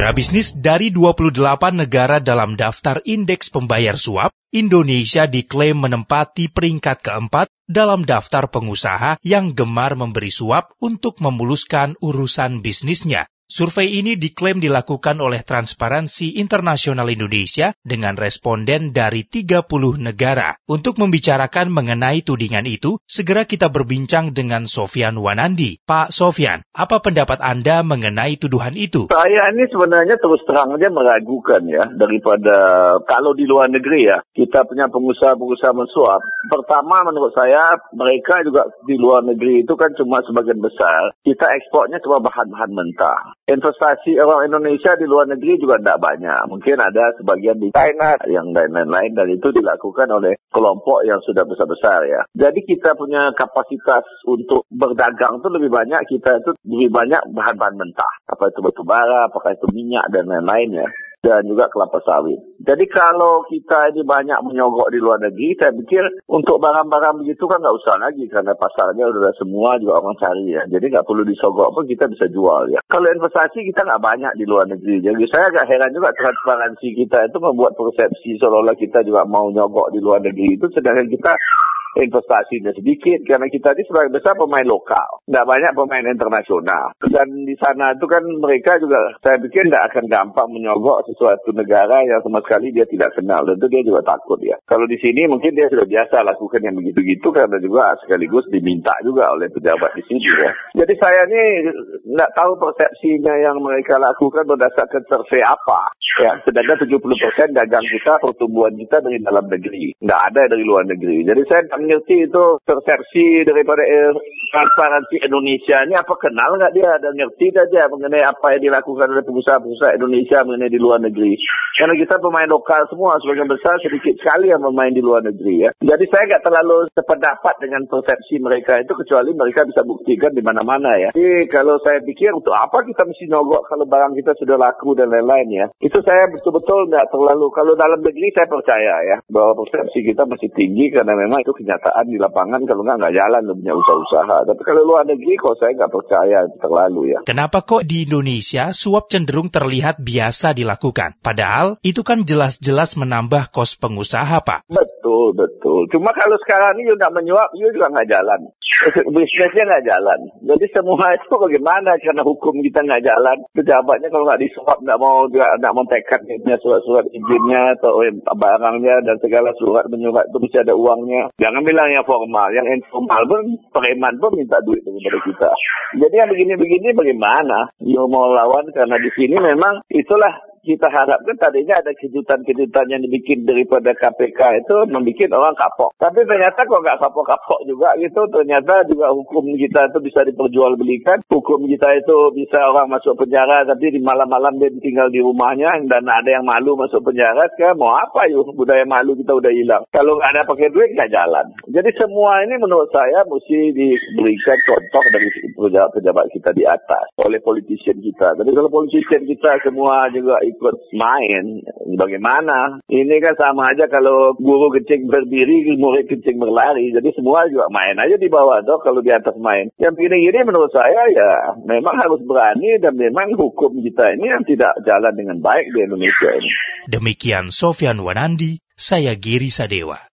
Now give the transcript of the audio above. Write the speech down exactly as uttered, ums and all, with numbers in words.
Mitra bisnis dari dua puluh delapan negara dalam daftar indeks pembayar suap, Indonesia diklaim menempati peringkat keempat dalam daftar pengusaha yang gemar memberi suap untuk memuluskan urusan bisnisnya. Survei ini diklaim dilakukan oleh Transparansi Internasional Indonesia dengan responden dari tiga puluh negara. Untuk membicarakan mengenai tudingan itu, segera kita berbincang dengan Sofyan Wanandi. Pak Sofyan, apa pendapat Anda mengenai tuduhan itu? Saya ini sebenarnya terus terang aja meragukan ya, daripada kalau di luar negeri ya, kita punya pengusaha-pengusaha mensuap. Pertama menurut saya, mereka juga di luar negeri itu kan cuma sebagian besar. Kita ekspornya cuma bahan-bahan mentah. Investasi orang Indonesia di luar negeri juga tidak banyak. Mungkin ada sebagian di China yang lain-lain, dan itu dilakukan oleh kelompok yang sudah besar-besar ya. Jadi kita punya kapasitas untuk berdagang itu lebih banyak, kita itu lebih banyak bahan-bahan mentah. Apa itu batu bara, apakah itu minyak dan lain-lain ya. Dan juga kelapa sawit. Jadi kalau kita ini banyak menyogok di luar negeri, saya pikir untuk barang-barang begitu kan nggak usah lagi, karena pasarnya udah semua juga orang cari ya. Jadi nggak perlu disogok pun kita bisa jual ya. Kalau investasi kita nggak banyak di luar negeri. Jadi saya agak heran juga transparansi kita itu membuat persepsi seolah-olah kita juga mau nyogok di luar negeri itu, sedangkan kita investasinya sedikit, karena kita ini sebagai besar pemain lokal, nggak banyak pemain internasional. Dan di sana itu kan mereka juga, saya pikir nggak akan gampang menyogok sesuatu negara yang sama sekali dia tidak kenal. Tentu dia juga takut ya. Kalau di sini mungkin dia sudah biasa lakukan yang begitu-gitu, karena juga sekaligus diminta juga oleh pejabat di sini ya. Jadi saya ini nggak tahu persepsinya yang mereka lakukan berdasarkan survei apa. Ya, sedangkan tujuh puluh persen dagang kita, pertumbuhan kita dari dalam negeri, nggak ada dari luar negeri. Jadi saya ngerti itu persepsi daripada eh, transparansi Indonesia ini, apa kenal nggak dia, dan ngerti saja mengenai apa yang dilakukan oleh pengusaha-pengusaha Indonesia mengenai di luar negeri. Karena kita pemain lokal semua, sebagian besar, sedikit sekali yang bermain di luar negeri ya. Jadi saya nggak terlalu sependapat dengan persepsi mereka itu, kecuali mereka bisa buktikan di mana-mana ya. Jadi kalau saya pikir untuk apa kita mesti nyogok kalau barang kita sudah laku dan lain-lain ya. Itu saya betul-betul nggak terlalu, kalau dalam negeri saya percaya ya, bahwa persepsi kita masih tinggi, karena memang itu kenyataan di lapangan. Kalau nggak, nggak jalan punya usaha-usaha. Tapi kalau luar negeri kok saya nggak percaya terlalu ya. Kenapa kok di Indonesia suap cenderung terlihat biasa dilakukan? Padahal itu kan jelas-jelas menambah kos pengusaha, Pak. Betul, betul. Cuma kalau sekarang ini you nggak menyuap, you juga nggak jalan. Bisnisnya nggak jalan. Jadi semua itu bagaimana? Karena hukum kita nggak jalan. Pejabatnya kalau nggak disuap, nggak mau nggak mau tekad punya surat-surat izinnya atau barangnya dan segala surat menyurat itu mesti ada uangnya. Jangan bilang yang formal, yang informal pun preman pun minta duit daripada kita. Jadi yang begini-begini bagaimana? You mau lawan, karena di sini memang itulah kita harapkan tadinya ada kejutan-kejutan yang dibikin daripada K P K itu membuat orang kapok. Tapi ternyata kok nggak kapok-kapok juga gitu. Ternyata juga hukum kita itu bisa diperjualbelikan. Hukum kita itu bisa orang masuk penjara tapi di malam-malam dia tinggal di rumahnya, dan ada yang malu masuk penjara. Kan mau apa yuk, budaya malu kita udah hilang. Kalau nggak ada pakai duit nggak jalan. Jadi semua ini menurut saya mesti diberikan contoh dari pejabat kita di atas oleh politician kita. Jadi kalau politician kita semua juga ikut main, bagaimana? Ini kan sama aja kalau guru kencing berdiri, murid kencing berlari. Jadi semua juga main aja di bawah tuh kalau di atas main. Yang gini-gini menurut saya ya memang harus berani, dan memang hukum kita ini yang tidak jalan dengan baik di Indonesia ini. Demikian Sofyan Wanandi, saya Giri Sadewa.